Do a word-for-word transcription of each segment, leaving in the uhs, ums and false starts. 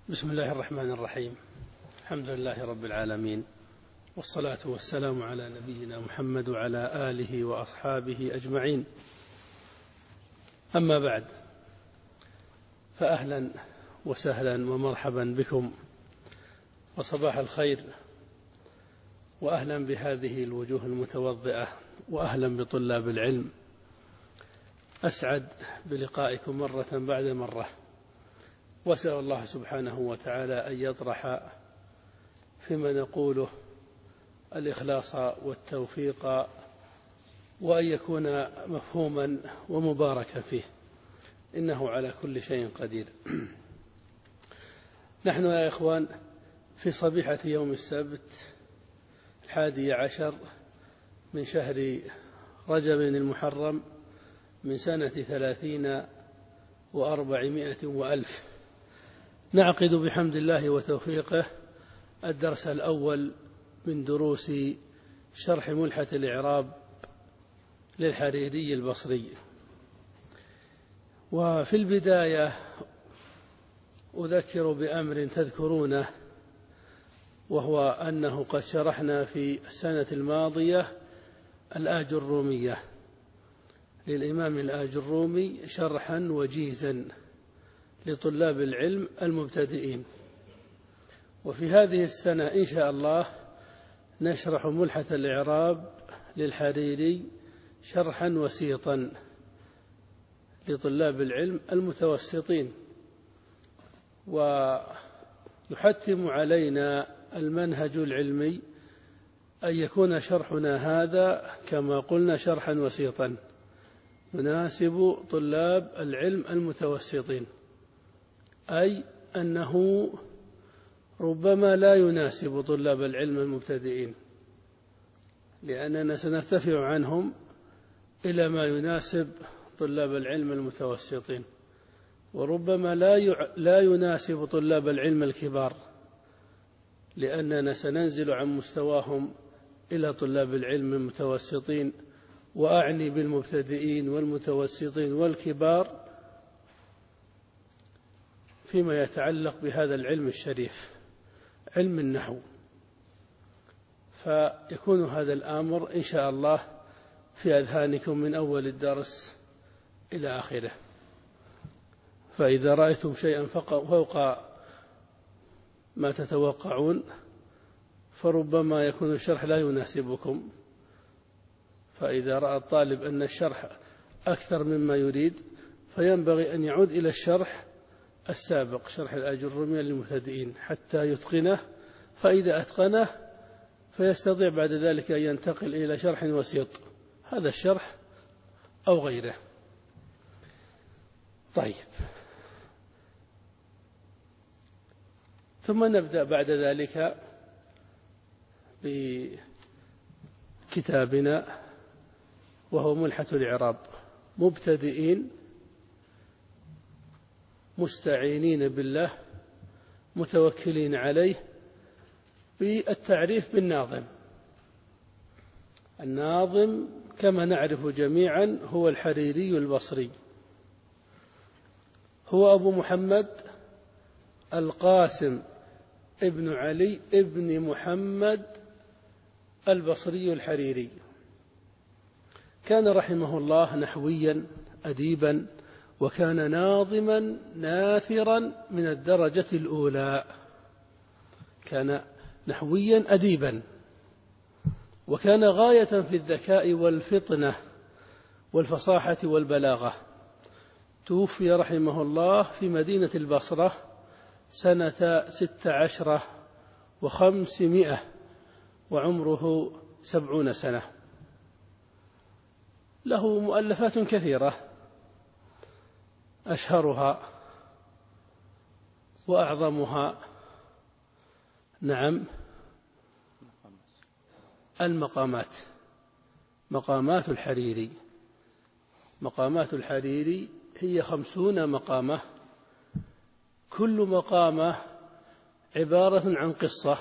بسم الله الرحمن الرحيم. الحمد لله رب العالمين، والصلاة والسلام على نبينا محمد وعلى آله وأصحابه أجمعين. أما بعد، فأهلا وسهلا ومرحبا بكم وصباح الخير، وأهلا بهذه الوجوه المتوضئة، وأهلا بطلاب العلم. أسعد بلقائكم مرة بعد مرة، وأسأل الله سبحانه وتعالى أن يطرح فيما نقوله الإخلاص والتوفيق، وأن يكون مفهوما ومباركا فيه، إنه على كل شيء قدير. نحن يا إخوان في صبيحة يوم السبت الحادي عشر من شهر رجب المحرم من سنة ثلاثين وأربعمائة وألف، نعقد بحمد الله وتوفيقه الدرس الأول من دروس شرح ملحة الإعراب للحريري البصري. وفي البداية أذكر بأمر تذكرونه، وهو أنه قد شرحنا في السنة الماضية الآجرومية للإمام الآجرومي شرحا وجيزا لطلاب العلم المبتدئين. وفي هذه السنة إن شاء الله نشرح ملحة الإعراب للحريري شرحا وسيطا لطلاب العلم المتوسطين. ويحتم علينا المنهج العلمي أن يكون شرحنا هذا كما قلنا شرحا وسيطا يناسب طلاب العلم المتوسطين، أي أنه ربما لا يناسب طلاب العلم المبتدئين، لأننا سنرتفع عنهم إلى ما يناسب طلاب العلم المتوسطين، وربما لا لا يناسب طلاب العلم الكبار، لأننا سننزل عن مستواهم إلى طلاب العلم المتوسطين. وأعني بالمبتدئين والمتوسطين والكبار فيما يتعلق بهذا العلم الشريف، علم النحو. فيكون هذا الأمر إن شاء الله في أذهانكم من أول الدرس إلى آخره. فإذا رأيتم شيئا فوق ما تتوقعون فربما يكون الشرح لا يناسبكم. فإذا رأى الطالب أن الشرح أكثر مما يريد فينبغي أن يعود إلى الشرح السابق، شرح الآجرومية للمبتدئين، حتى يتقنه. فإذا أتقنه فيستطيع بعد ذلك أن ينتقل إلى شرح وسيط، هذا الشرح أو غيره. طيب، ثم نبدأ بعد ذلك بكتابنا، وهو ملحة الإعراب، مبتدئين مستعينين بالله متوكلين عليه، بالتعريف بالناظم. الناظم كما نعرف جميعا هو الحريري البصري، هو أبو محمد القاسم ابن علي ابن محمد البصري الحريري. كان رحمه الله نحويا أديبا، وكان ناظما ناثرا من الدرجة الأولى. كان نحويا أديبا، وكان غاية في الذكاء والفطنة والفصاحة والبلاغة. توفي رحمه الله في مدينة البصرة سنة ست عشرة وخمسمائة، وعمره سبعون سنة. له مؤلفات كثيرة، أشهرها وأعظمها نعم المقامات، مقامات الحريري. مقامات الحريري هي خمسون مقامة، كل مقامة عبارة عن قصة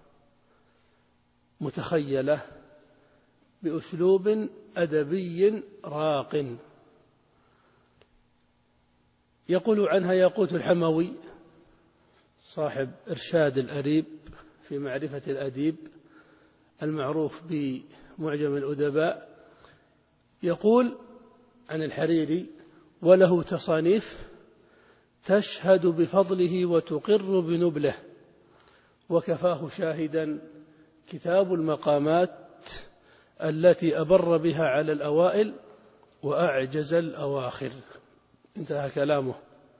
متخيلة بأسلوب أدبي راق. يقول عنها ياقوت الحموي صاحب إرشاد الأريب في معرفة الأديب المعروف بمعجم الأدباء، يقول عن الحريري: وله تصانيف تشهد بفضله وتقر بنبله، وكفاه شاهدا كتاب المقامات التي أبر بها على الأوائل وأعجز الأواخر. انتهى كلامه.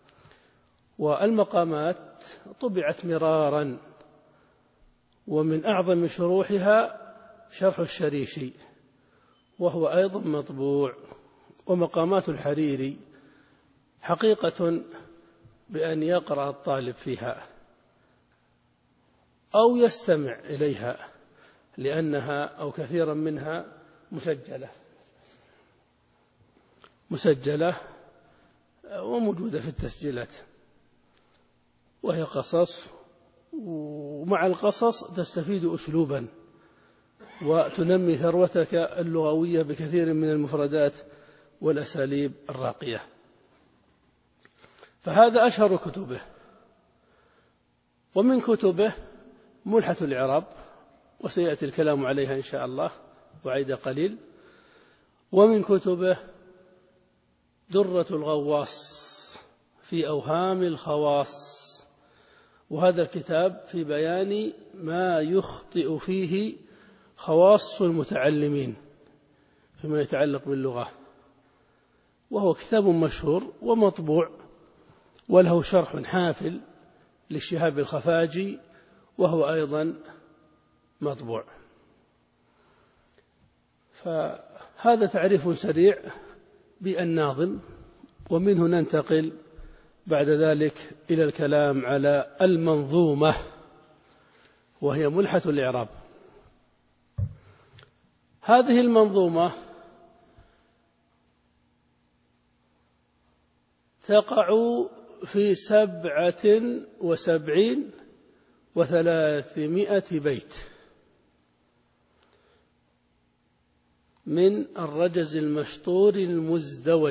والمقامات طبعت مرارا، ومن أعظم شروحها شرح الشريشي، وهو أيضا مطبوع. ومقامات الحريري حقيقة بأن يقرأ الطالب فيها أو يستمع إليها، لأنها أو كثيرا منها مسجلة مسجلة وموجودة في التسجيلات، وهي قصص، ومع القصص تستفيد أسلوبا وتنمي ثروتك اللغوية بكثير من المفردات والأساليب الراقية. فهذا أشهر كتبه. ومن كتبه ملحة الإعراب، وسيأتي الكلام عليها إن شاء الله وعيد قليل. ومن كتبه درة الغواص في أوهام الخواص، وهذا الكتاب في بيان ما يخطئ فيه خواص المتعلمين فيما يتعلق باللغة، وهو كتاب مشهور ومطبوع، وله شرح حافل للشهاب الخفاجي، وهو أيضا مطبوع. فهذا تعريف سريع بالناظم، ومنه ننتقل بعد ذلك إلى الكلام على المنظومة، وهي ملحة الإعراب. هذه المنظومة تقع في سبعة وسبعين وثلاثمائة بيت من الرجز المشطور المزدوج،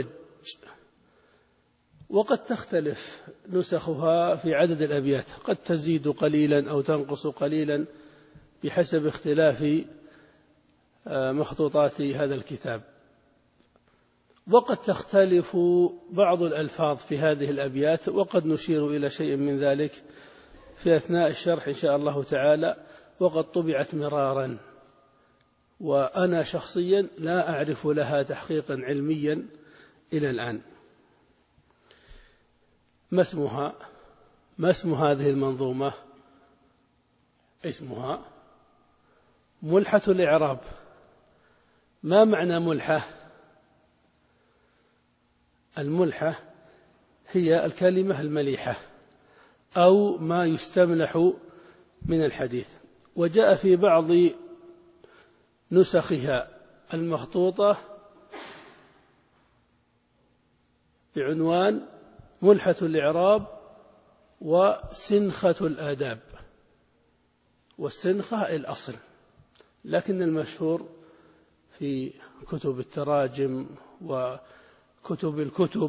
وقد تختلف نسخها في عدد الأبيات، قد تزيد قليلا أو تنقص قليلا بحسب اختلاف مخطوطات هذا الكتاب، وقد تختلف بعض الألفاظ في هذه الأبيات، وقد نشير إلى شيء من ذلك في أثناء الشرح إن شاء الله تعالى. وقد طبعت مرارا، وأنا شخصيا لا أعرف لها تحقيقا علميا إلى الآن. ما اسمها؟ ما اسم هذه المنظومة؟ اسمها ملحة الإعراب. ما معنى ملحة؟ الملحة هي الكلمة المليحة أو ما يستملح من الحديث، وجاء في بعض نسخها المخطوطة بعنوان ملحة الإعراب وسنخة الآداب، والسنخة الأصل، لكن المشهور في كتب التراجم وكتب الكتب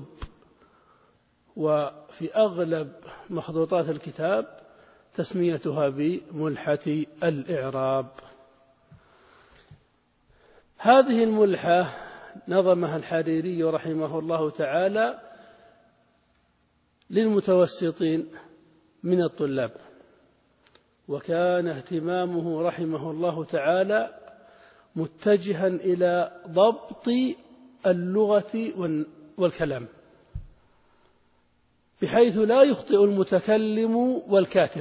وفي أغلب مخطوطات الكتاب تسميتها بملحة الإعراب. هذه الملحة نظمها الحريري رحمه الله تعالى للمتوسطين من الطلاب، وكان اهتمامه رحمه الله تعالى متجها إلى ضبط اللغة والكلام، بحيث لا يخطئ المتكلم والكاتب،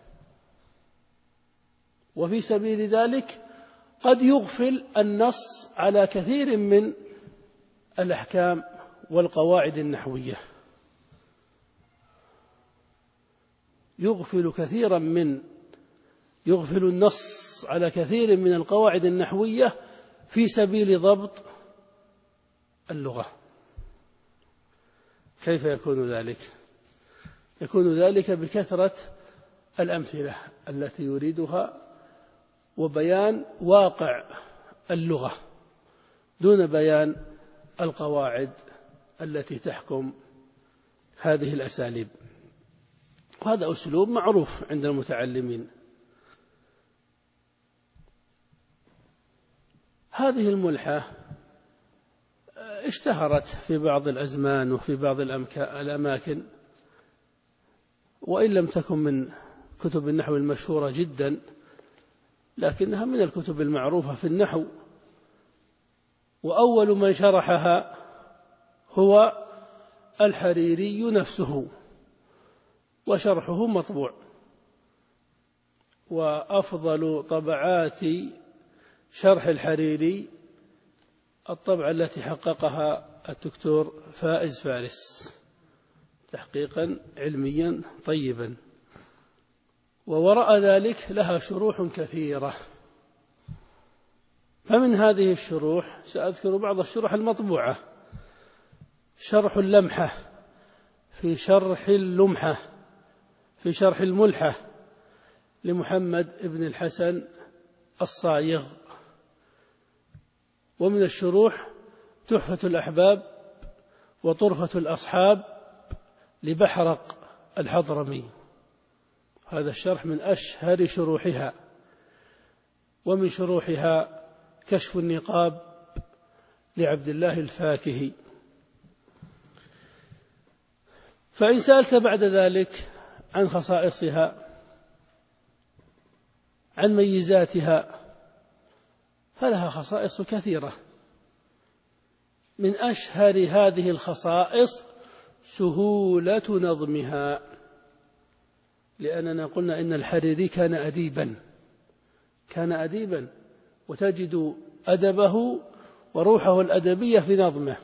وفي سبيل ذلك قد يغفل النص على كثير من الأحكام والقواعد النحوية، يغفل كثيرا من يغفل النص على كثير من القواعد النحوية في سبيل ضبط اللغة. كيف يكون ذلك؟ يكون ذلك بكثرة الأمثلة التي يريدها وبيان واقع اللغة دون بيان القواعد التي تحكم هذه الأساليب. وهذا أسلوب معروف عند المتعلمين. هذه الملحة اشتهرت في بعض الأزمان وفي بعض الأماكن، وإن لم تكن من كتب النحو المشهورة جدا، لكنها من الكتب المعروفة في النحو. وأول من شرحها هو الحريري نفسه، وشرحه مطبوع. وأفضل طبعات شرح الحريري الطبعة التي حققها الدكتور فائز فارس تحقيقا علميا طيبا، ووراء ذلك لها شروح كثيرة. فمن هذه الشروح سأذكر بعض الشروح المطبوعة: شرح اللمحة في شرح اللمحة في شرح الملحة لمحمد بن الحسن الصايغ. ومن الشروح تحفة الأحباب وطرفة الأصحاب لبحرق الحضرمي، هذا الشرح من أشهر شروحها. ومن شروحها كشف النقاب لعبد الله الفاكهي. فإن سألت بعد ذلك عن خصائصها، عن ميزاتها، فلها خصائص كثيرة. من أشهر هذه الخصائص سهولة نظمها، لأننا قلنا إن الحريري كان أديبا كان أديبا وتجد أدبه وروحه الأدبية في نظمه.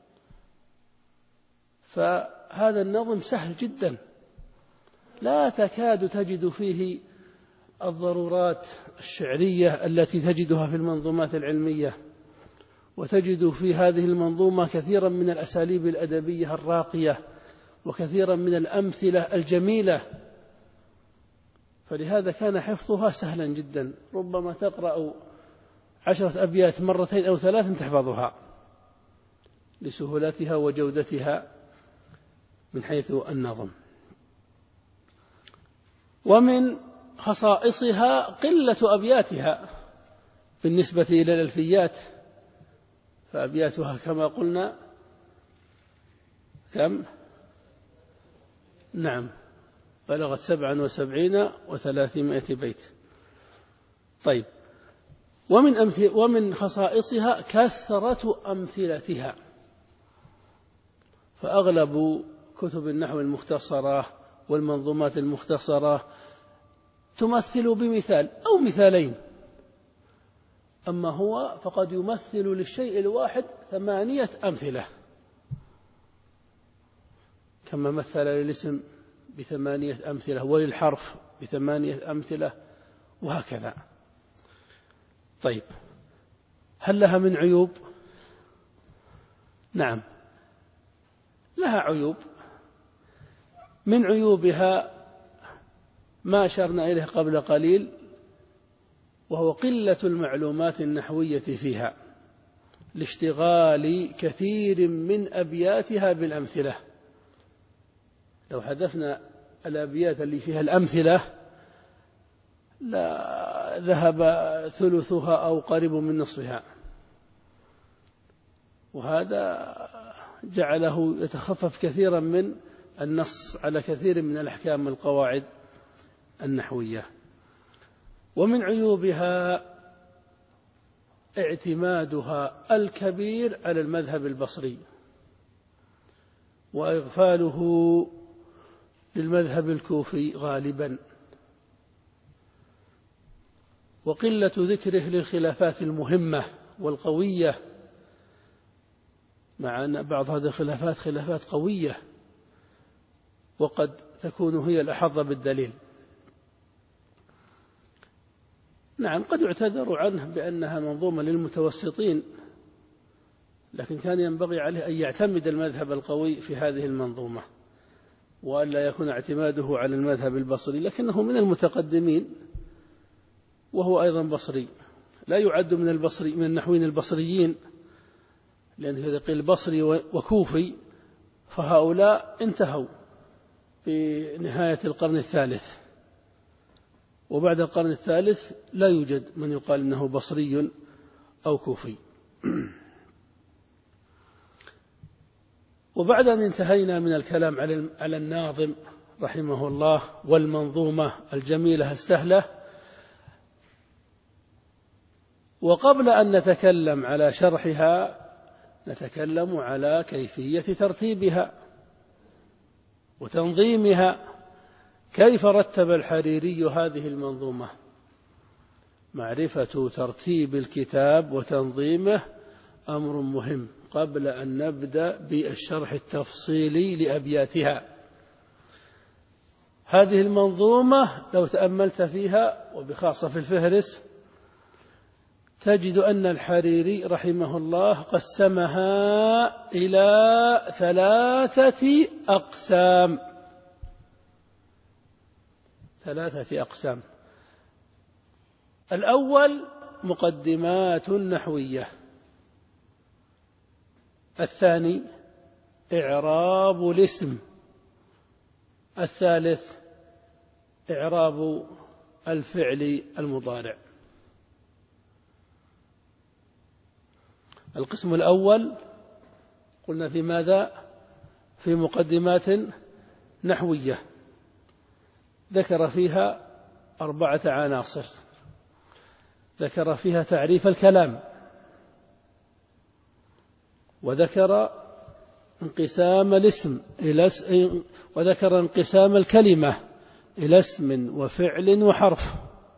فهذا النظم سهل جدا، لا تكاد تجد فيه الضرورات الشعرية التي تجدها في المنظومات العلمية، وتجد في هذه المنظومة كثيرا من الأساليب الأدبية الراقية وكثيرا من الأمثلة الجميلة. فلهذا كان حفظها سهلا جدا، ربما تقرأ عشرة أبيات مرتين أو ثلاث تحفظها لسهولتها وجودتها من حيث النظم. ومن خصائصها قلة أبياتها بالنسبة إلى الألفيات، فأبياتها كما قلنا كم؟ نعم، بلغت سبعا وسبعين وثلاثمائة بيت. طيب، ومن, أمثل ومن خصائصها كثرة أمثلتها، فأغلب كتب النحو المختصرة والمنظومات المختصرة تمثل بمثال أو مثالين، أما هو فقد يمثل للشيء الواحد ثمانية أمثلة، كما مثل للاسم بثمانية أمثلة وللحرف بثمانية أمثلة وهكذا. طيب، هل لها من عيوب؟ نعم، لها عيوب. من عيوبها ما أشرنا إليه قبل قليل، وهو قلة المعلومات النحوية فيها لاشتغال كثير من أبياتها بالأمثلة. لو حذفنا الأبيات اللي فيها الأمثلة لا ذهب ثلثها أو قريب من نصفها، وهذا جعله يتخفف كثيرا من النص على كثير من الأحكام والقواعد النحوية. ومن عيوبها اعتمادها الكبير على المذهب البصري، وإغفاله للمذهب الكوفي غالبا، وقلة ذكره للخلافات المهمة والقوية، مع أن بعض هذه الخلافات خلافات قوية وقد تكون هي الأحظ بالدليل. نعم، قد يعتذر عنه بأنها منظومة للمتوسطين، لكن كان ينبغي عليه أن يعتمد المذهب القوي في هذه المنظومة، وأن لا يكون اعتماده على المذهب البصري، لكنه من المتقدمين وهو أيضا بصري، لا يعد من البصري من النحويين البصريين، لأنه إذا قيل بصري وكوفي فهؤلاء انتهوا بنهاية القرن الثالث، وبعد القرن الثالث لا يوجد من يقال إنه بصري أو كوفي. وبعد أن انتهينا من الكلام على الناظم رحمه الله والمنظومة الجميلة السهلة، وقبل أن نتكلم على شرحها نتكلم على كيفية ترتيبها وتنظيمها. كيف رتب الحريري هذه المنظومة؟ معرفة ترتيب الكتاب وتنظيمه أمر مهم قبل أن نبدأ بالشرح التفصيلي لأبياتها. هذه المنظومة لو تأملت فيها وبخاصة في الفهرس تجد أن الحريري رحمه الله قسمها إلى ثلاثة أقسام ثلاثة أقسام. الأول مقدمات نحوية، الثاني إعراب الاسم، الثالث إعراب الفعل المضارع. القسم الأول قلنا في ماذا؟ في مقدمات نحوية، ذكر فيها أربعة عناصر. ذكر فيها تعريف الكلام، وذكر انقسام الاسم إلى وذكر انقسام الكلمة إلى اسم وفعل وحرف،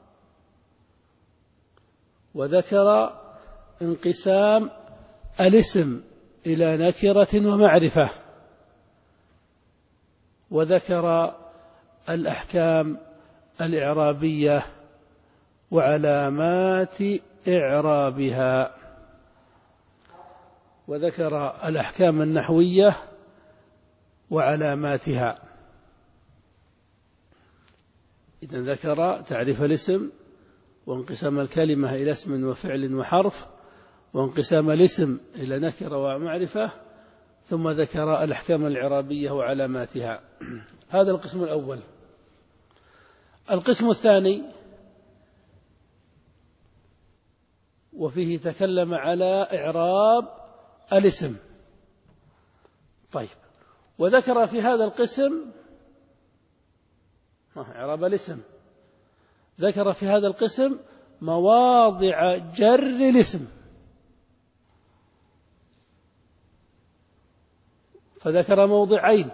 وذكر انقسام الاسم إلى نكرة ومعرفة، وذكر الأحكام الإعرابية وعلامات إعرابها، وذكر الأحكام النحوية وعلاماتها. إذن ذكر تعريف الاسم وانقسام الكلمة إلى اسم وفعل وحرف، وانقسام الاسم إلى نكرة ومعرفة، ثم ذكر الأحكام الإعرابية وعلاماتها. هذا القسم الأول. القسم الثاني وفيه تكلم على إعراب الاسم. طيب، وذكر في هذا القسم إعراب الاسم، ذكر في هذا القسم مواضع جر الاسم، فذكر موضعين: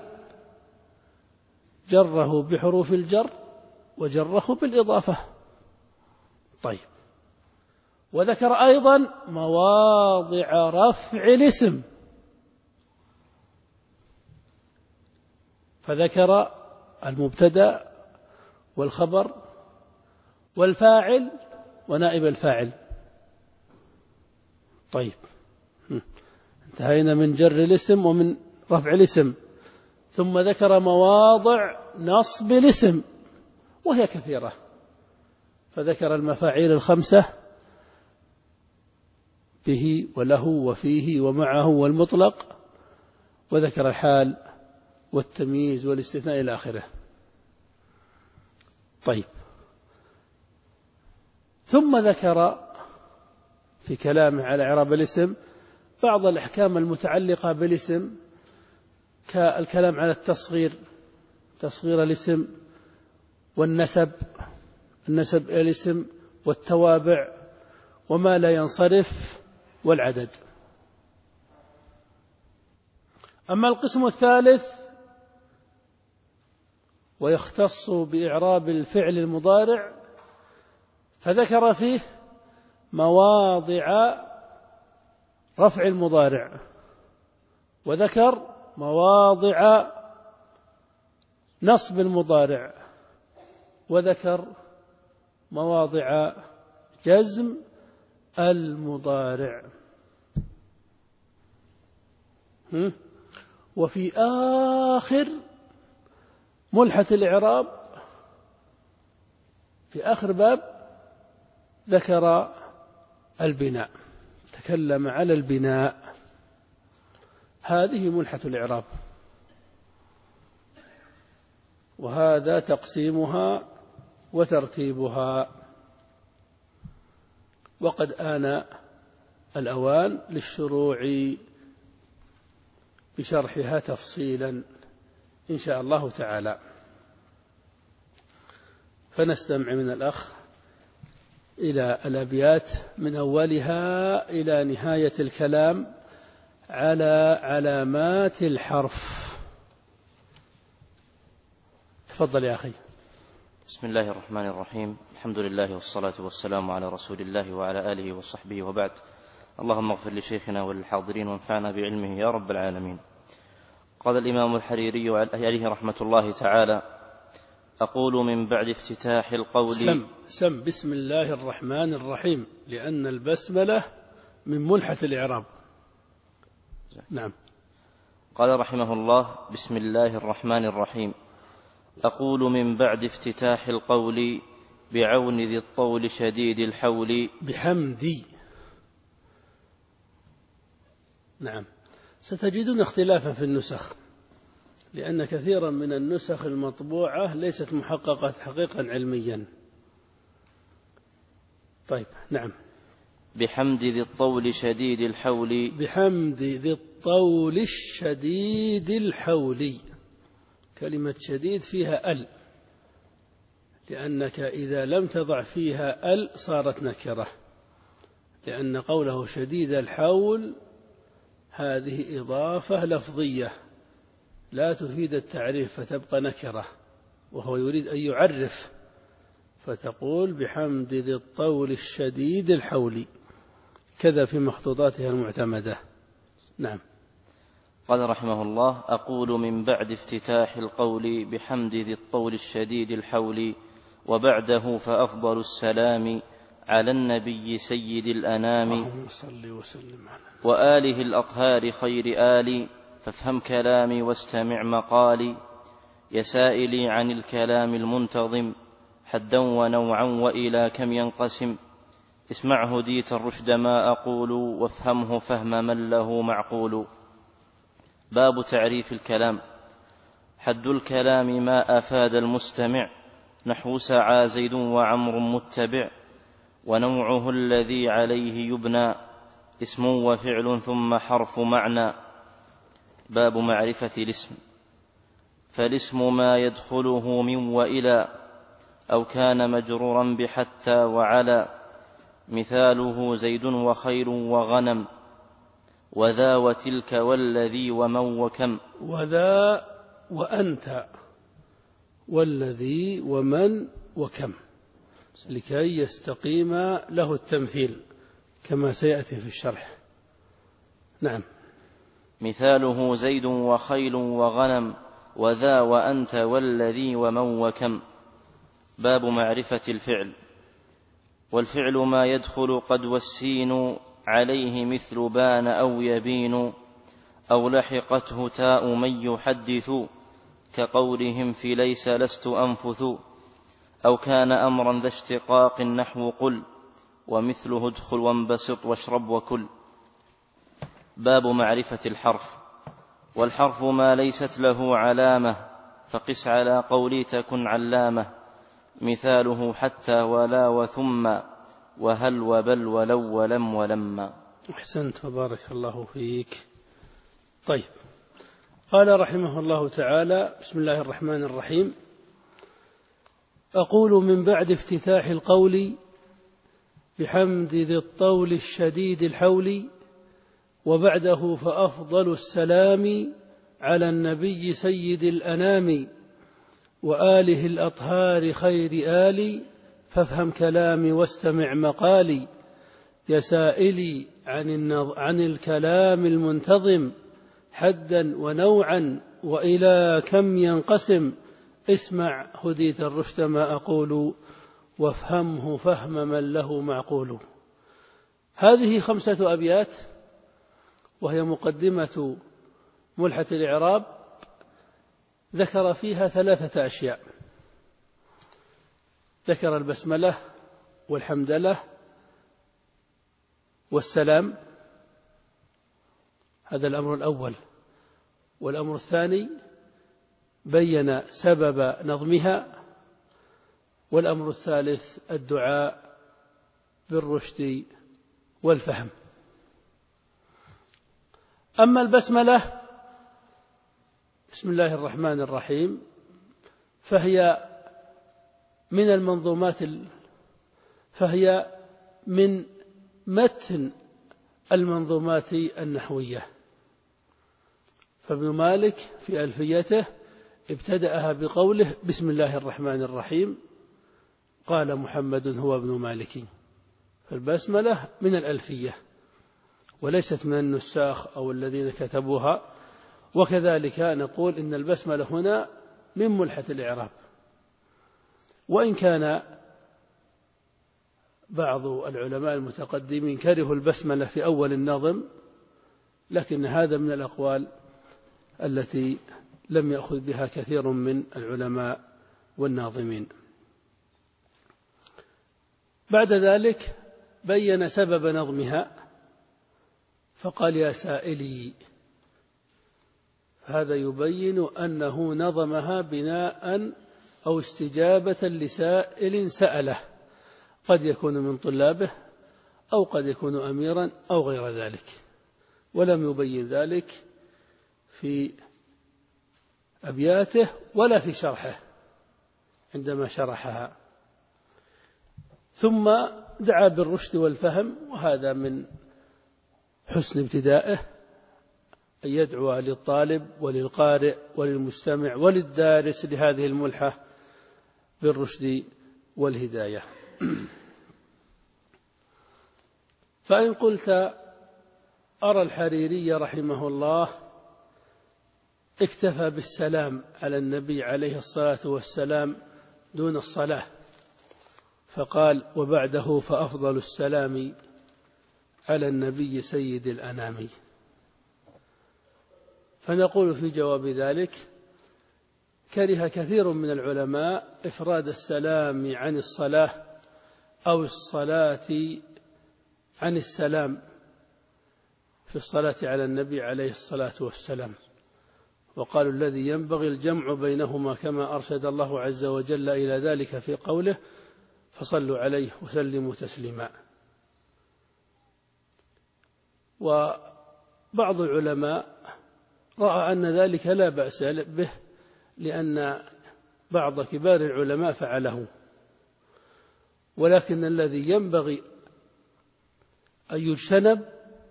جره بحروف الجر وجره بالإضافة. طيب، وذكر أيضا مواضع رفع الاسم، فذكر المبتدأ والخبر والفاعل ونائب الفاعل. طيب، انتهينا من جر الاسم ومن رفع الاسم، ثم ذكر مواضع نصب الاسم وهي كثيرة، فذكر المفاعيل الخمسة: به وله وفيه ومعه والمطلق، وذكر الحال والتمييز والاستثناء إلى آخره. طيب، ثم ذكر في كلامه على إعراب الاسم بعض الأحكام المتعلقة بالاسم، كالكلام على التصغير، تصغير الاسم، والنسب، النسب إلى الاسم، والتوابع، وما لا ينصرف، والعدد. أما القسم الثالث ويختص بإعراب الفعل المضارع، فذكر فيه مواضع رفع المضارع، وذكر مواضع نصب المضارع، وذكر مواضع جزم المضارع. وفي آخر ملحة الإعراب، في آخر باب، ذكر البناء، تكلم على البناء. هذه ملحة الإعراب. وهذا تقسيمها وترتيبها. وقد آن الأوان للشروع بشرحها تفصيلا إن شاء الله تعالى. فنستمع من الأخ إلى الأبيات من أولها إلى نهاية الكلام على علامات الحرف. تفضل يا أخي. بسم الله الرحمن الرحيم. الحمد لله والصلاة والسلام على رسول الله وعلى آله وصحبه وبعد. اللهم اغفر لشيخنا وللحاضرين وانفعنا بعلمه يا رب العالمين. قال الإمام الحريري عليه رحمة الله تعالى: أقول من بعد افتتاح القول سم, سم بسم الله الرحمن الرحيم، لأن البسملة من ملحة الإعراب. نعم. قال رحمه الله: بسم الله الرحمن الرحيم. أقول من بعد افتتاح القول بعون ذي الطول شديد الحول بحمدي. نعم. ستجدون اختلافا في النسخ، لأن كثيرا من النسخ المطبوعة ليست محققة تحقيقا علميا. طيب. نعم. بحمد ذي الطول شديد الحول بحمد ذي الطول الشديد الحول. كلمة شديد فيها ال، لأنك إذا لم تضع فيها ال صارت نكرة، لأن قوله شديد الحول هذه إضافة لفظية لا تفيد التعريف فتبقى نكرة، وهو يريد أن يعرف، فتقول بحمد ذي الطول الشديد الحول، كذا في مخطوطاتها المعتمدة. نعم. قال رحمه الله: أقول من بعد افتتاح القول بحمد ذي الطول الشديد الحول وبعده فأفضل السلام على النبي سيد الأنام اللهم صل وسلم على وآله الأطهار خير آلي فافهم كلامي واستمع مقالي يا سائلي عن الكلام المنتظم حدا ونوعا وإلى كم ينقسم اسمع هديت الرشد ما أقول وافهمه فهم من له معقول. باب تعريف الكلام. حد الكلام ما أفاد المستمع نحو سعى زيد وعمر متبع ونوعه الذي عليه يبنى اسم وفعل ثم حرف معنى. باب معرفة الاسم. فالاسم ما يدخله من وإلى أو كان مجرورا بحتى وعلى مثاله زيد وخير وغنم وذا وتلك والذي ومن وكم وذا وأنت والذي ومن وكم لكي يستقيم له التمثيل كما سيأتي في الشرح. نعم. مثاله زيد وخيل وغنم وذا وأنت والذي ومن وكم. باب معرفة الفعل. والفعل ما يدخل قد والسين عليه مثل بان أو يبين أو لحقته تاء من يحدث كقولهم في ليس لست أنفث أو كان أمرا ذا اشتقاق نحو قل ومثله ادخل وانبسط واشرب وكل. باب معرفة الحرف. والحرف ما ليست له علامة فقس على قولي تكن علامة مثاله حتى ولا وثم وهل وبل ولو ولم ولما. أحسنت وبارك الله فيك. طيب. قال رحمه الله تعالى: بسم الله الرحمن الرحيم. أقول من بعد افتتاح القول بحمد ذي الطول الشديد الحول وبعده فأفضل السلام على النبي سيد الأنام وآله الأطهار خير آلي فافهم كلامي واستمع مقالي يا سائلي عن, عن الكلام المنتظم حدا ونوعا وإلى كم ينقسم اسمع هديت الرشد ما أقول وافهمه فهم من له معقول. هذه خمسة أبيات وهي مقدمة ملحة الإعراب، ذكر فيها ثلاثة أشياء. ذكر البسملة والحمدلة والسلام، هذا الأمر الأول. والأمر الثاني بين سبب نظمها. والأمر الثالث الدعاء بالرشد والفهم. أما البسملة بسم الله الرحمن الرحيم فهي من المنظومات فهي من متن المنظومات النحوية. فابن مالك في ألفيته ابتدأها بقوله بسم الله الرحمن الرحيم قال محمد هو ابن مالك. فالبسملة من الألفية وليست من النساخ أو الذين كتبوها. وكذلك نقول إن البسملة هنا من ملحة الإعراب، وإن كان بعض العلماء المتقدمين كرهوا البسملة في أول النظم، لكن هذا من الأقوال التي لم يأخذ بها كثير من العلماء والناظمين. بعد ذلك بين سبب نظمها فقال يا سائلي. هذا يبين أنه نظمها بناء أو استجابة لسائل سأله، قد يكون من طلابه أو قد يكون أميرا أو غير ذلك، ولم يبين ذلك في أبياته ولا في شرحه عندما شرحها. ثم دعا بالرشد والفهم، وهذا من حسن ابتدائه أن يدعو للطالب وللقارئ وللمستمع وللدارس لهذه الملحة بالرشد والهداية. فإن قلت أرى الحريري رحمه الله اكتفى بالسلام على النبي عليه الصلاة والسلام دون الصلاة، فقال وبعده فأفضل السلام على النبي سيد الأنام. فنقول في جواب ذلك كره كثير من العلماء إفراد السلام عن الصلاة أو الصلاة عن السلام في الصلاة على النبي عليه الصلاة والسلام، وقالوا الذي ينبغي الجمع بينهما كما أرشد الله عز وجل إلى ذلك في قوله فصلوا عليه وسلموا تسليما. وبعض العلماء رأى أن ذلك لا بأس به، لأن بعض كبار العلماء فعله، ولكن الذي ينبغي أن يجتنب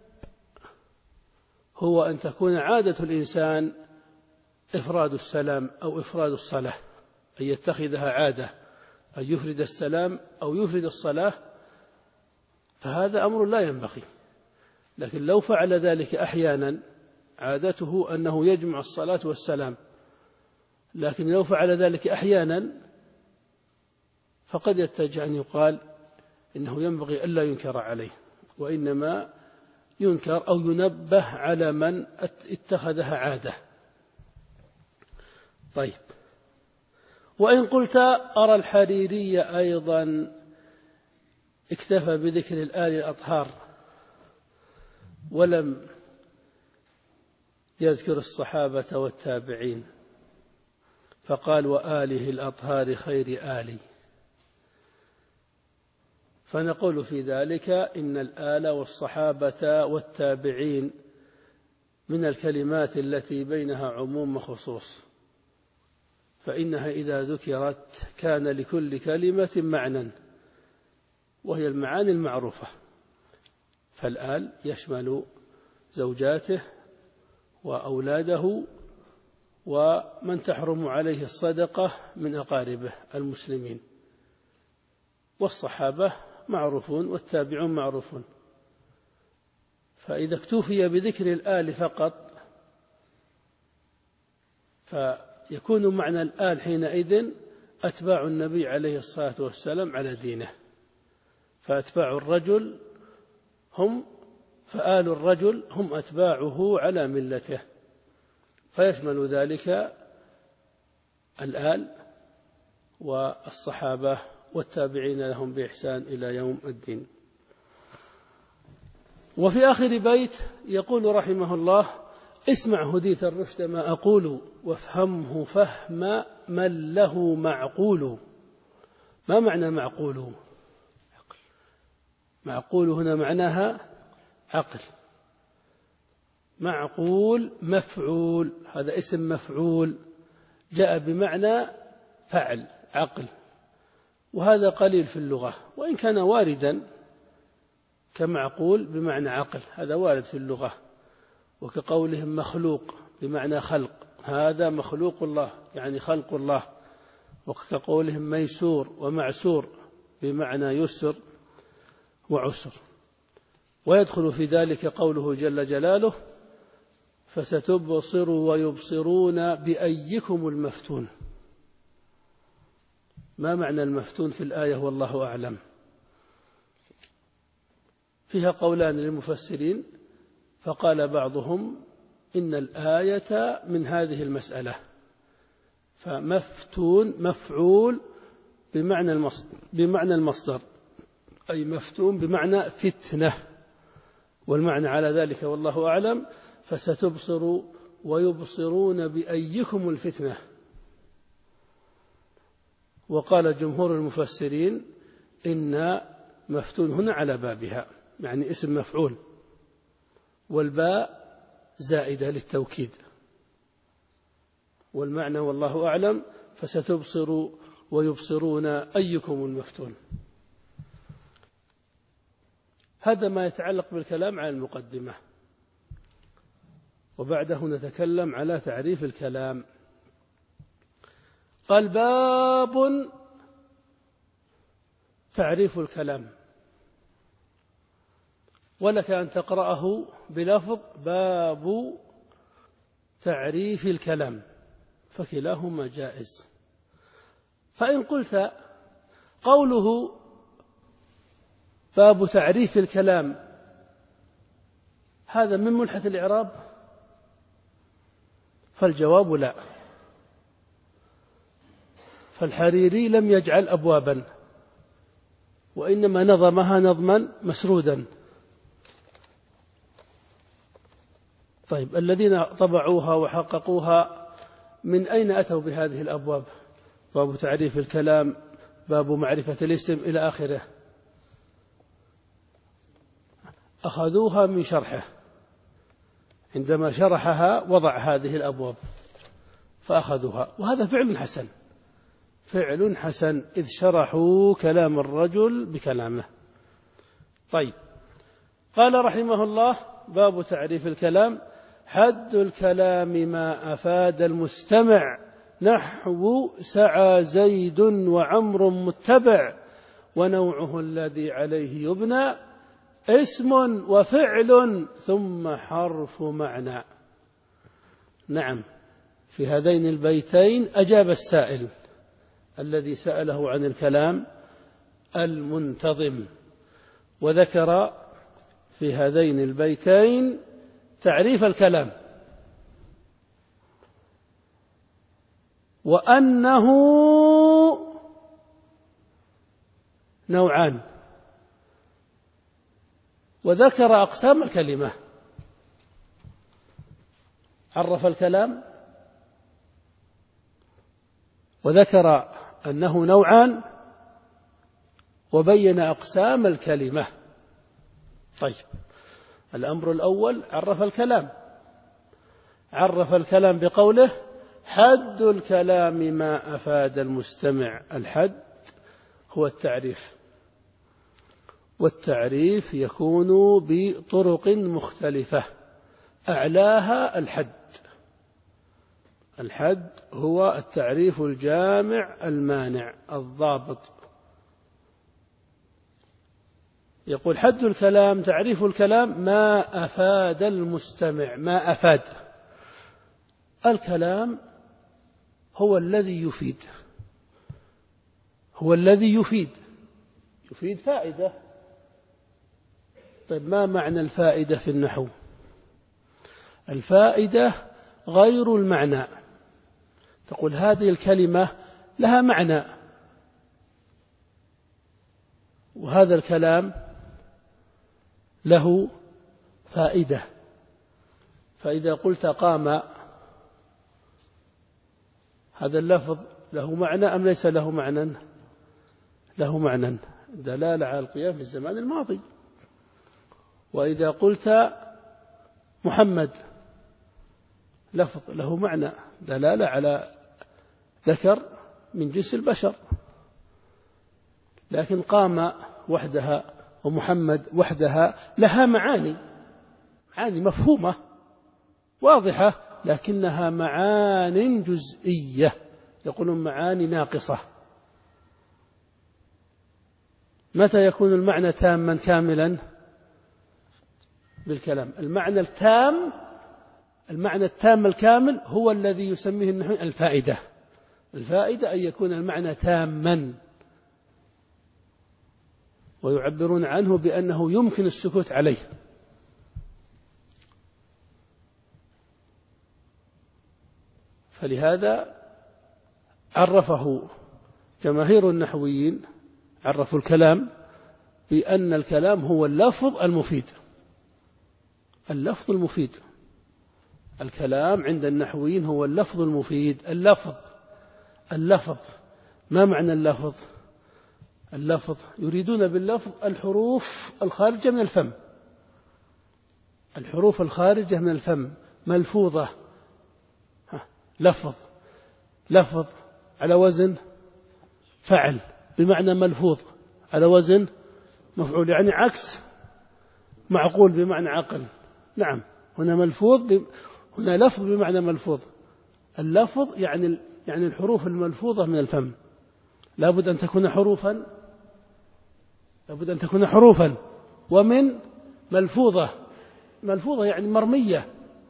هو أن تكون عادة الإنسان إفراد السلام أو إفراد الصلاة، أن يتخذها عادة أن يفرد السلام أو يفرد الصلاة، فهذا أمر لا ينبغي. لكن لو فعل ذلك أحيانا عادته أنه يجمع الصلاة والسلام، لكن لو فعل ذلك أحيانا فقد يتجه أن يقال إنه ينبغي ألا ينكر عليه، وإنما ينكر أو ينبه على من اتخذها عادة. طيب، وإن قلت أرى الحريري أيضا اكتفى بذكر الآل الأطهار ولم يذكر الصحابة والتابعين، فقال وآله الأطهار خير آلي. فنقول في ذلك إن الآل والصحابة والتابعين من الكلمات التي بينها عموم وخصوص، فإنها إذا ذكرت كان لكل كلمة معنى، وهي المعاني المعروفة. فالآل يشمل زوجاته وأولاده ومن تحرم عليه الصدقة من أقاربه المسلمين، والصحابة معروفون والتابعون معروفون. فإذا اكتفي بذكر الآل فقط فيكون معنى الآل حينئذ أتباع النبي عليه الصلاة والسلام على دينه، فأتباع الرجل هم فآل الرجل هم أتباعه على ملته، فيشمل ذلك الآل والصحابة والتابعين لهم بإحسان إلى يوم الدين. وفي آخر بيت يقول رحمه الله اسمع هديت الرشد ما أقول وافهمه فهم من له معقول. ما معنى معقول؟ معقول هنا معناها عقل. معقول مفعول، هذا اسم مفعول جاء بمعنى فعل عقل، وهذا قليل في اللغة، وإن كان واردا كمعقول بمعنى عقل، هذا وارد في اللغة. وكقولهم مخلوق بمعنى خلق، هذا مخلوق الله يعني خلق الله. وكقولهم ميسور ومعسور بمعنى يسر وعسر. ويدخل في ذلك قوله جل جلاله فستبصر ويبصرون بأيكم المفتون. ما معنى المفتون في الآية والله أعلم؟ فيها قولان للمفسرين، فقال بعضهم إن الآية من هذه المسألة، فمفتون مفعول بمعنى بمعنى المصدر، أي مفتون بمعنى فتنة، والمعنى على ذلك والله أعلم فستبصر ويبصرون بأيكم الفتنة. وقال جمهور المفسرين إن مفتون هنا على بابها، يعني اسم مفعول، والباء زائدة للتوكيد، والمعنى والله أعلم فستبصر ويبصرون أيكم المفتون. هذا ما يتعلق بالكلام عن المقدمة، وبعده نتكلم على تعريف الكلام. قال باب تعريف الكلام، ولك أن تقرأه بلفظ باب تعريف الكلام، فكلاهما جائز. فإن قلت قوله باب تعريف الكلام هذا من ملحة الإعراب، فالجواب لا. فالحريري لم يجعل أبوابا، وإنما نظمها نظما مسرودا. طيب الذين طبعوها وحققوها من أين أتوا بهذه الأبواب؟ باب تعريف الكلام، باب معرفة الاسم إلى آخره. أخذوها من شرحه، عندما شرحها وضع هذه الأبواب فأخذوها، وهذا فعل حسن، فعل حسن إذ شرحوا كلام الرجل بكلامه. طيب قال رحمه الله باب تعريف الكلام: حد الكلام ما أفاد المستمع، نحو سعى زيد وعمر متبع، ونوعه الذي عليه يبنى اسم وفعل ثم حرف معنى. نعم، في هذين البيتين أجاب السائل الذي سأله عن الكلام المنتظم، وذكر في هذين البيتين تعريف الكلام، وأنه نوعان، وذكر أقسام الكلمة. عرف الكلام وذكر أنه نوعان وبين أقسام الكلمة. طيب الأمر الأول عرف الكلام، عرف الكلام بقوله: حد الكلام ما أفاد المستمع. الحد هو التعريف، والتعريف يكون بطرق مختلفة، أعلاها الحد. الحد هو التعريف الجامع المانع الضابط. يقول حد الكلام، تعريف الكلام ما أفاد المستمع. ما أفاد، الكلام هو الذي يفيد، هو الذي يفيد يفيد فائدة. طيب ما معنى الفائدة في النحو؟ الفائدة غير المعنى. تقول هذه الكلمة لها معنى، وهذا الكلام له فائدة. فإذا قلت قام، هذا اللفظ له معنى أم ليس له معنى؟ له معنى، دلالة على القيام في الزمان الماضي. وإذا قلت محمد، لفظ له معنى، دلالة على ذكر من جنس البشر. لكن قام وحدها ومحمد وحدها لها معاني، معاني مفهومة واضحة، لكنها معان جزئية، يقولون معاني ناقصة. متى يكون المعنى تاما كاملا؟ بالكلام. المعنى التام، المعنى التام الكامل هو الذي يسميه النحوي الفائدة. الفائدة أن يكون المعنى تاما، ويعبرون عنه بأنه يمكن السكوت عليه. فلهذا عرفه جماهير النحويين، عرفوا الكلام بأن الكلام هو اللفظ المفيد. اللفظ المفيد، الكلام عند النحويين هو اللفظ المفيد. اللفظ اللفظ ما معنى اللفظ؟ اللفظ يريدون باللفظ الحروف الخارجة من الفم، الحروف الخارجة من الفم ملفوظة، لفظ لفظ على وزن فعل بمعنى ملفوظ على وزن مفعول، يعني عكس معقول بمعنى عقل. نعم، هنا ملفوظ ب... هنا لفظ بمعنى ملفوظ. اللفظ يعني يعني الحروف الملفوظة من الفم، لابد أن تكون حروفا، لابد أن تكون حروفا ومن ملفوظة. ملفوظة يعني مرمية،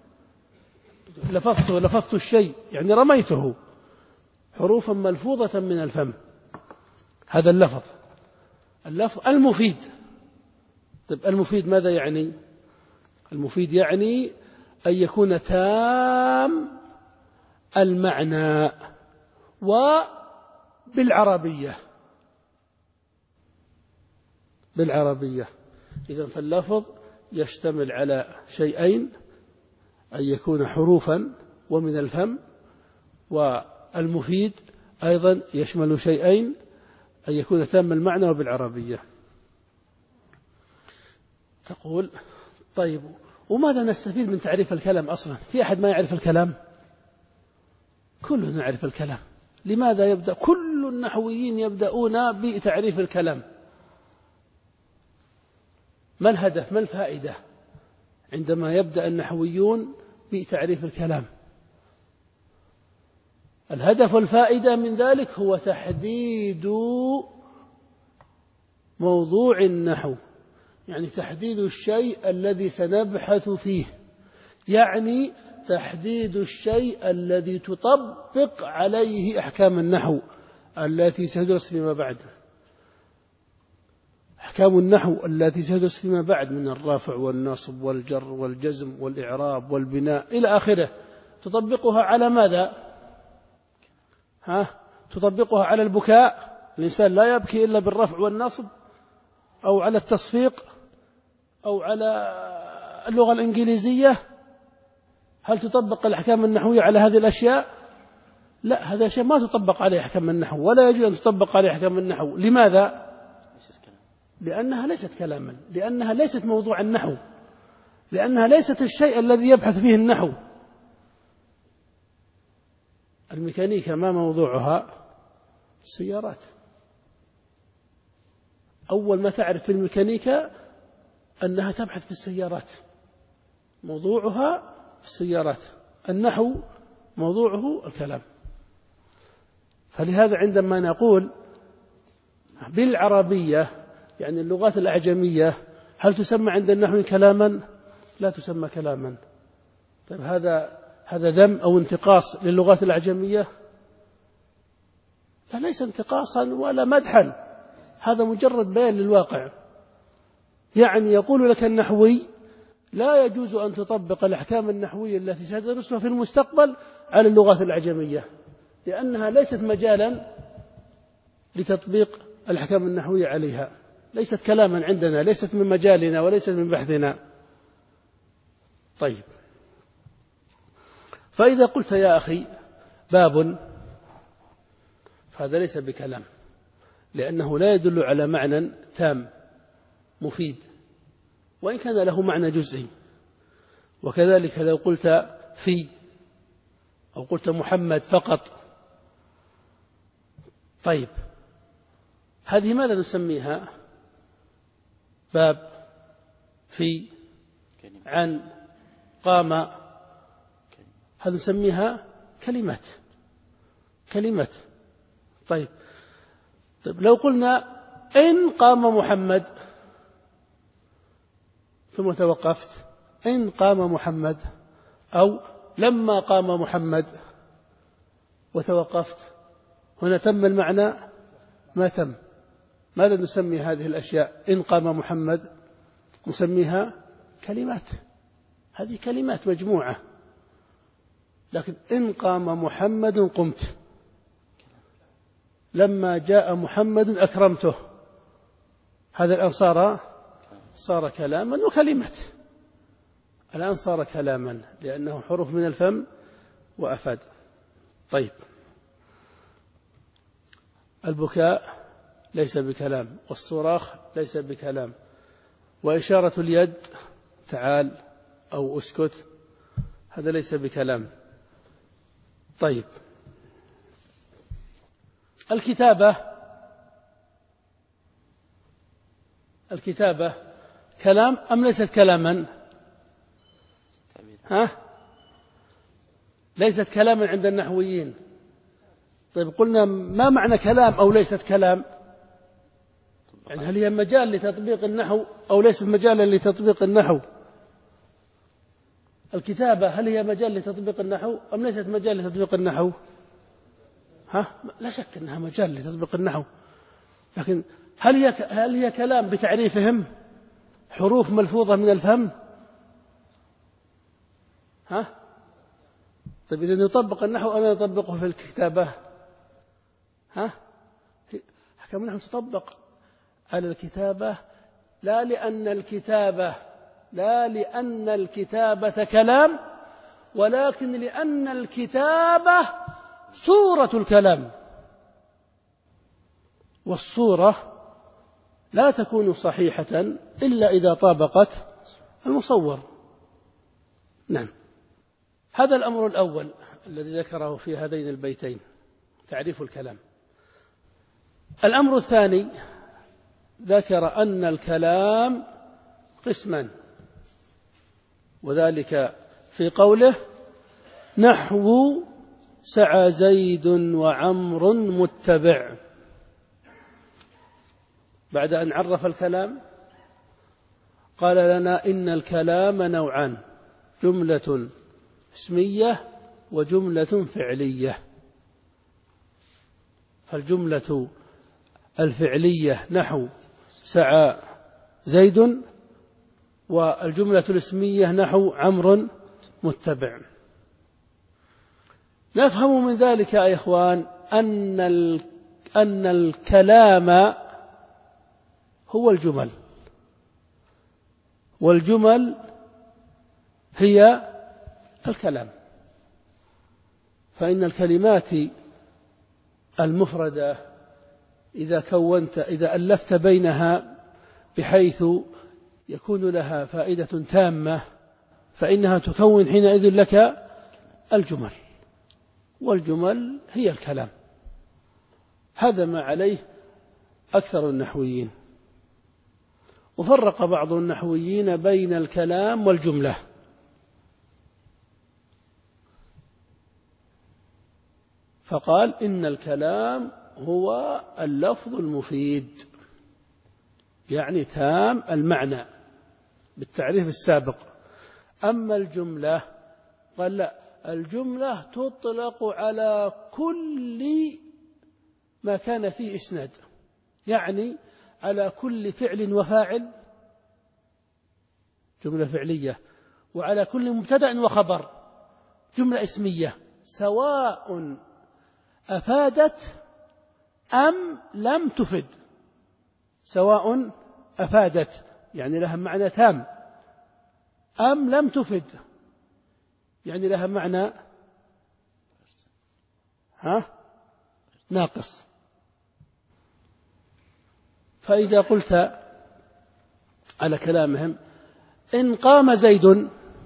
لفظت لفظت الشيء يعني رميته، حروفا ملفوظة من الفم، هذا اللفظ. اللفظ المفيد. طيب المفيد ماذا يعني؟ المفيد يعني أن يكون تام المعنى وبالعربية، بالعربية. إذن فاللفظ يشتمل على شيئين، أن يكون حروفا ومن الفم، والمفيد أيضا يشمل شيئين، أن يكون تام المعنى وبالعربية. تقول طيب وماذا نستفيد من تعريف الكلام أصلا؟ في أحد ما يعرف الكلام؟ كلنا يعرف الكلام. لماذا يبدأ كل النحويين يبدأون بتعريف الكلام؟ ما الهدف، ما الفائدة عندما يبدأ النحويون بتعريف الكلام؟ الهدف والفائدة من ذلك هو تحديد موضوع النحو، يعني تحديد الشيء الذي سنبحث فيه، يعني تحديد الشيء الذي تطبق عليه أحكام النحو التي تدرس فيما بعد. أحكام النحو التي تدرس فيما بعد من الرفع والنصب والجر والجزم والإعراب والبناء إلى آخره، تطبقها على ماذا؟ ها؟ تطبقها على البكاء، الإنسان لا يبكي إلا بالرفع والنصب، أو على التصفيق، أو على اللغة الإنجليزية. هل تطبق الأحكام النحوية على هذه الأشياء؟ لا، هذا شيء ما تطبق عليه أحكام النحو، ولا يجوز أن تطبق عليه أحكام النحو. لماذا؟ لأنها ليست كلاما، لأنها ليست موضوع النحو، لأنها ليست الشيء الذي يبحث فيه النحو. الميكانيكا ما موضوعها؟ السيارات. أول ما تعرف في الميكانيكا أنها تبحث في السيارات، موضوعها في السيارات. النحو موضوعه الكلام. فلهذا عندما نقول بالعربية يعني اللغات الأعجمية، هل تسمى عند النحو كلاما؟ لا تسمى كلاما. طيب هذا هذا ذم أو انتقاص للغات الأعجمية؟ لا، ليس انتقاصا ولا مدحا، هذا مجرد بيان للواقع. يعني يقول لك النحوي لا يجوز أن تطبق الأحكام النحوية التي ستدرسها في المستقبل على اللغات الأعجمية، لأنها ليست مجالا لتطبيق الأحكام النحوية عليها، ليست كلاما عندنا، ليست من مجالنا وليست من بحثنا. طيب فإذا قلت يا أخي باب، فهذا ليس بكلام، لأنه لا يدل على معنى تام مفيد، وإن كان له معنى جزئي. وكذلك لو قلت في أو قلت محمد فقط، طيب هذه ماذا نسميها؟ باب، في، عن، قام، هذا نسميها كلمات كلمات طيب. طيب لو قلنا إن قام محمد ثم توقفت، إن قام محمد، أو لما قام محمد وتوقفت، هنا تم المعنى؟ ما تم. ماذا نسمي هذه الأشياء؟ إن قام محمد نسميها كلمات، هذه كلمات مجموعة. لكن إن قام محمد قمت، لما جاء محمد أكرمته، هذا الآن صار صار كلاما وكلمات، الآن صار كلاما لأنه حروف من الفم وأفاد. طيب البكاء ليس بكلام، والصراخ ليس بكلام، وإشارة اليد تعال أو أسكت هذا ليس بكلام. طيب الكتابة الكتابة كلام أم ليست كلاما؟ ها؟ ليست كلاما عند النحويين. طيب قلنا ما معنى كلام أو ليست كلام؟ يعني هل هي مجال لتطبيق النحو أو ليست مجالا لتطبيق النحو؟ الكتابة هل هي مجال لتطبيق النحو أم ليست مجال لتطبيق النحو؟ ها؟ لا شك أنها مجال لتطبيق النحو، لكن هل هي هل هي كلام بتعريفهم؟ حروف ملفوظة من الفم؟ ها؟ طيب إذا نطبق النحو أو لا نطبقه في الكتابة؟ ها؟ حكم النحو تطبق على الكتابة، لا لأن الكتابة لا لأن الكتابة كلام، ولكن لأن الكتابة صورة الكلام، والصورة لا تكون صحيحة إلا إذا طابقت المصور. نعم، هذا الأمر الأول الذي ذكره في هذين البيتين، تعريف الكلام. الأمر الثاني ذكر أن الكلام قسمان، وذلك في قوله نحو سعى زيد وعمر متبع، بعد أن عرف الكلام قال لنا إن الكلام نوعان، جملة اسمية وجملة فعلية. فالجملة الفعلية نحو سعى زيد، والجملة الاسمية نحو عمرو متبع. نفهم من ذلك يا إخوان أن أن الكلام هو الجمل، والجمل هي الكلام. فإن الكلمات المفردة إذا كونت إذا ألفت بينها بحيث يكون لها فائدة تامة فإنها تكون حينئذ لك الجمل، والجمل هي الكلام. هذا ما عليه أكثر النحويين. وفرق بعض النحويين بين الكلام والجملة، فقال إن الكلام هو اللفظ المفيد، يعني تام المعنى بالتعريف السابق. أما الجملة قال لا، الجملة تطلق على كل ما كان فيه إسناد، يعني على كل فعل وفاعل جملة فعلية، وعلى كل مبتدأ وخبر جملة اسمية، سواء أفادت أم لم تفد، سواء أفادت يعني لها معنى تام، أم لم تفد يعني لها معنى ها ناقص. فإذا قلت على كلامهم إن قام زيد،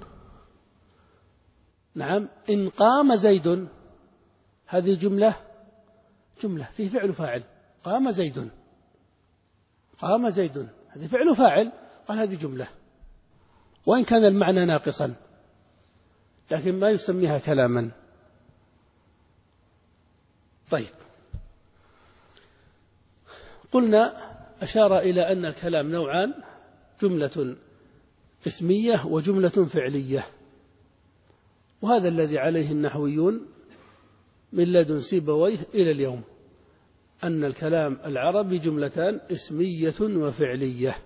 نعم إن قام زيد، هذه جملة جملة في فعل فاعل، قام زيد، قام زيد هذه فعل فاعل، قال هذه جملة وإن كان المعنى ناقصا، لكن ما يسميها كلاما. طيب، قلنا أشار إلى أن الكلام نوعان، جملة اسمية وجملة فعلية، وهذا الذي عليه النحويون من لدن سيبويه إلى اليوم، أن الكلام العربي جملتان اسمية وفعلية.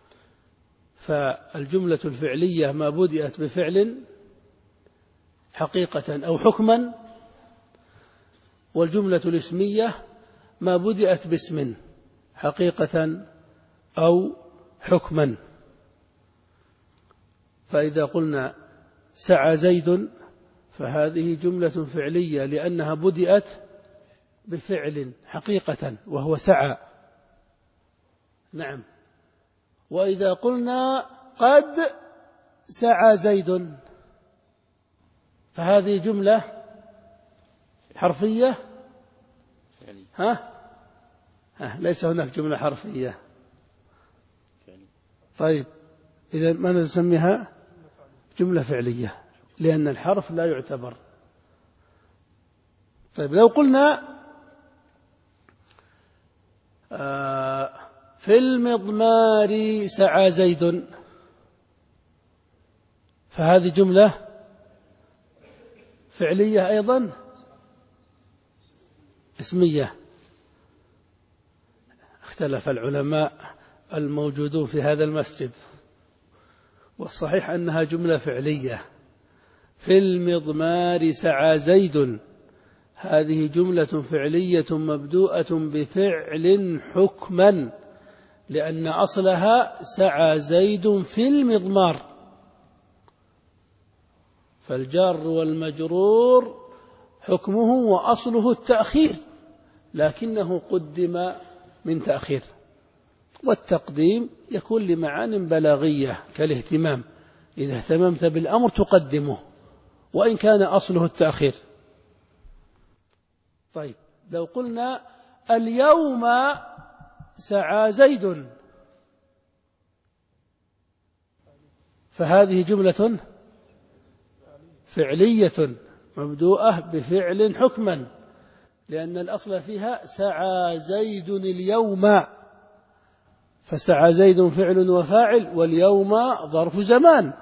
فالجملة الفعلية ما بدأت بفعل حقيقة أو حكما، والجملة الاسمية ما بدأت باسم حقيقة أو حكما. فإذا قلنا سعى زيد فهذه جملة فعلية لأنها بدأت بفعل حقيقة وهو سعى، نعم. وإذا قلنا قد سعى زيد فهذه جملة حرفية، ها؟ ها ليس هناك جملة حرفية. طيب، إذا ما نسميها جملة فعلية لأن الحرف لا يعتبر. طيب، لو قلنا آه في المضمار سعى زيد فهذه جملة فعلية أيضا اسمية. اختلف العلماء الموجودون في هذا المسجد، والصحيح أنها جملة فعلية. في المضمار سعى زيد هذه جملة فعلية مبدوءة بفعل حكما، لأن أصلها سعى زيد في المضمار، فالجار والمجرور حكمه وأصله التأخير، لكنه قدم من تأخير، والتقديم يكون لمعان بلاغية كالاهتمام، إذا اهتممت بالأمر تقدمه وإن كان أصله التأخير. طيب، لو قلنا اليوم سعى زيد فهذه جملة فعلية مبدوءة بفعل حكما، لأن الأصل فيها سعى زيد اليوم، فسعى زيد فعل وفاعل، واليوم ظرف زمان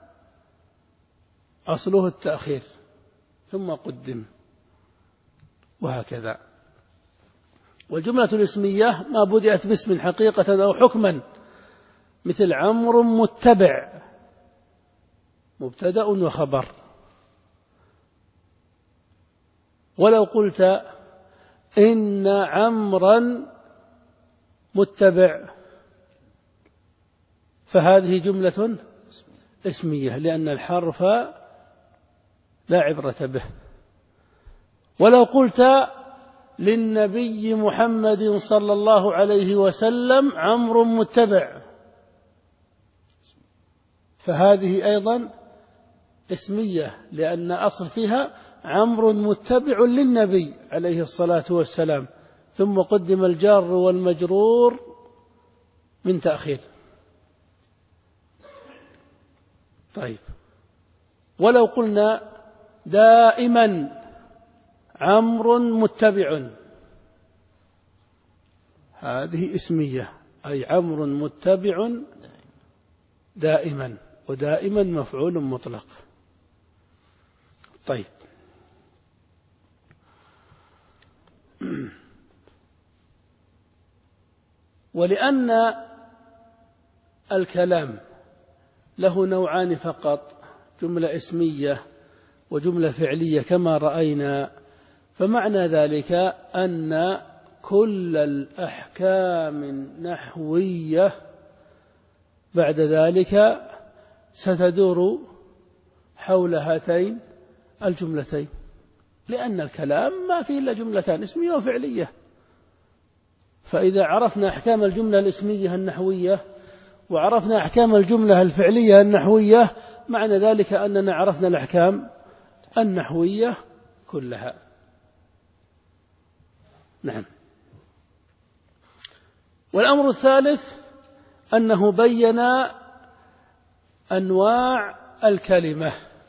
أصله التأخير ثم قدم، وهكذا. والجملة الاسمية ما بدأت باسم حقيقة أو حكما، مثل عمرو متبع، مبتدأ وخبر. ولو قلت إن عمرا متبع فهذه جملة اسمية لأن الحرف لا عبرة به. ولو قلت للنبي محمد صلى الله عليه وسلم عمرو متبع فهذه أيضا اسمية لأن أصل فيها عمرو متبع للنبي عليه الصلاة والسلام، ثم قدم الجار والمجرور من تأخير. طيب، ولو قلنا دائما عمرو متبع هذه اسمية، أي عمرو متبع دائما، ودائما مفعول مطلق. طيب، ولأن الكلام له نوعان فقط، جملة اسمية وجملة فعلية كما رأينا، فمعنى ذلك أن كل الأحكام النحوية بعد ذلك ستدور حول هاتين الجملتين، لأن الكلام ما فيه إلا جملتان اسمية وفعلية. فإذا عرفنا أحكام الجملة الاسمية النحوية وعرفنا أحكام الجملة الفعلية النحوية معنى ذلك أننا عرفنا الأحكام النحوية كلها. نعم. والأمر الثالث أنه بين أنواع الكلمة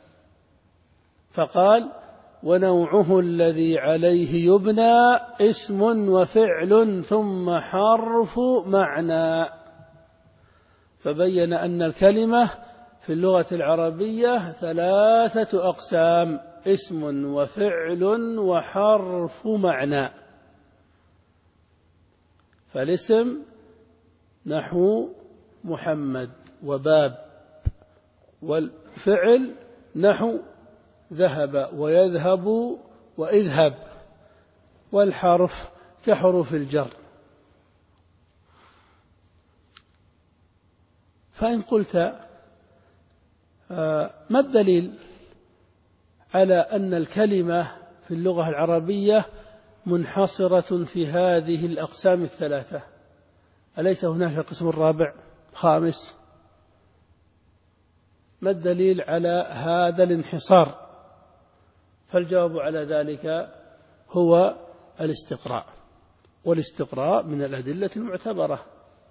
فقال: ونوعه الذي عليه يبنى اسم وفعل ثم حرف معنى. فبين أن الكلمة في اللغة العربية ثلاثة أقسام: اسم وفعل وحرف معنى. فالاسم نحو محمد وباب، والفعل نحو ذهب ويذهب وإذهب، والحرف كحروف الجر. فإن قلت ما الدليل على أن الكلمة في اللغة العربية منحصرة في هذه الأقسام الثلاثة؟ أليس هناك قسم رابع خامس؟ ما الدليل على هذا الانحصار؟ فالجواب على ذلك هو الاستقراء، والاستقراء من الأدلة المعتبرة.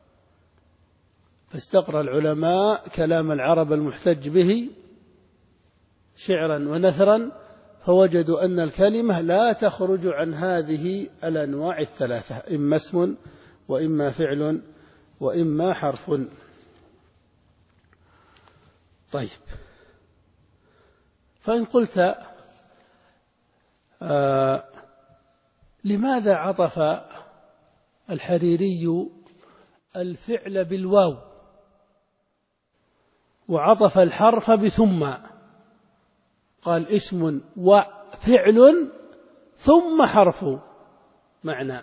فاستقرأ العلماء كلام العرب المحتج به شعرا ونثرا فوجدوا أن الكلمة لا تخرج عن هذه الأنواع الثلاثة: إما اسم وإما فعل وإما حرف. طيب، فإن قلت آه لماذا عطف الحريري الفعل بالواو وعطف الحرف بثم؟ قال اسم وفعل ثم حرف معنى.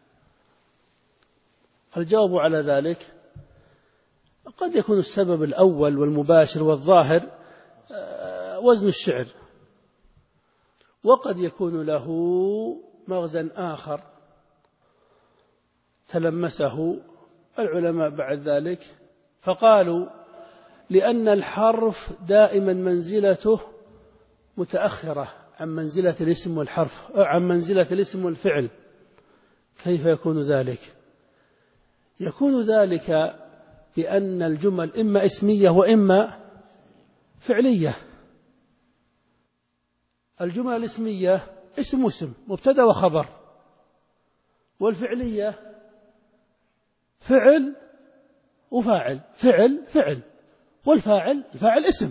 الجواب على ذلك قد يكون السبب الأول والمباشر والظاهر وزن الشعر، وقد يكون له مغزى آخر تلمسه العلماء بعد ذلك، فقالوا لأن الحرف دائما منزلته متأخرة عن منزلة الاسم والحرف، عن منزلة الاسم والفعل. كيف يكون ذلك؟ يكون ذلك بأن الجمل إما اسمية وإما فعلية. الجمل الاسمية اسم واسم، مبتدأ وخبر، والفعلية فعل وفاعل، فعل فعل، والفاعل الفاعل اسم.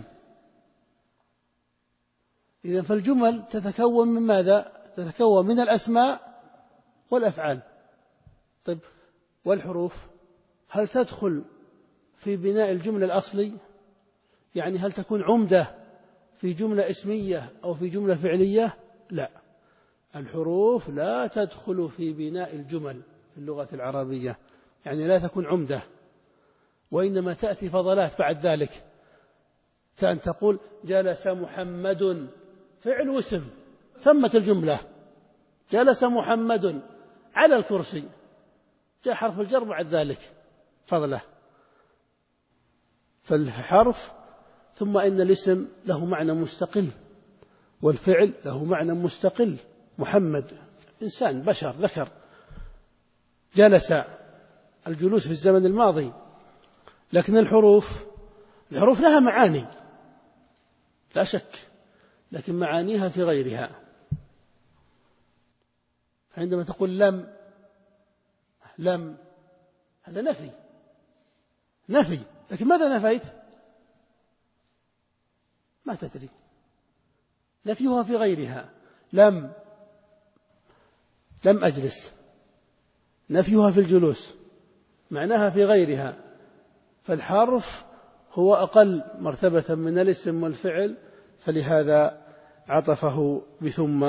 إذن فالجمل تتكون من ماذا؟ تتكون من الأسماء والأفعال. طيب، والحروف هل تدخل في بناء الجملة الأصلي؟ يعني هل تكون عمدة في جملة اسمية أو في جملة فعلية؟ لا، الحروف لا تدخل في بناء الجمل في اللغة العربية، يعني لا تكون عمدة، وإنما تأتي فضلات بعد ذلك، كأن تقول جلس محمد، فعل واسم، تمت الجملة. جلس محمد على الكرسي، جاء حرف الجر بعد ذلك فضله. فالحرف ثم إن الاسم له معنى مستقل، والفعل له معنى مستقل. محمد إنسان بشر ذكر، جلس الجلوس في الزمن الماضي. لكن الحروف الحروف لها معاني لا شك، لكن معانيها في غيرها. عندما تقول لم، لم هذا نفي، نفي، لكن ماذا نفيت؟ ما تدري، نفيها في غيرها. لم لم أجلس، نفيها في الجلوس، معناها في غيرها. فالحرف هو أقل مرتبة من الاسم والفعل، فلهذا عطفه بثم.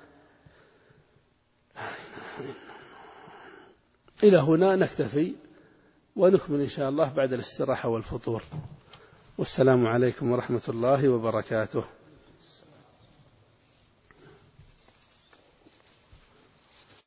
إلى هنا نكتفي، ونكمل إن شاء الله بعد الاستراحة والفطور. والسلام عليكم ورحمة الله وبركاته.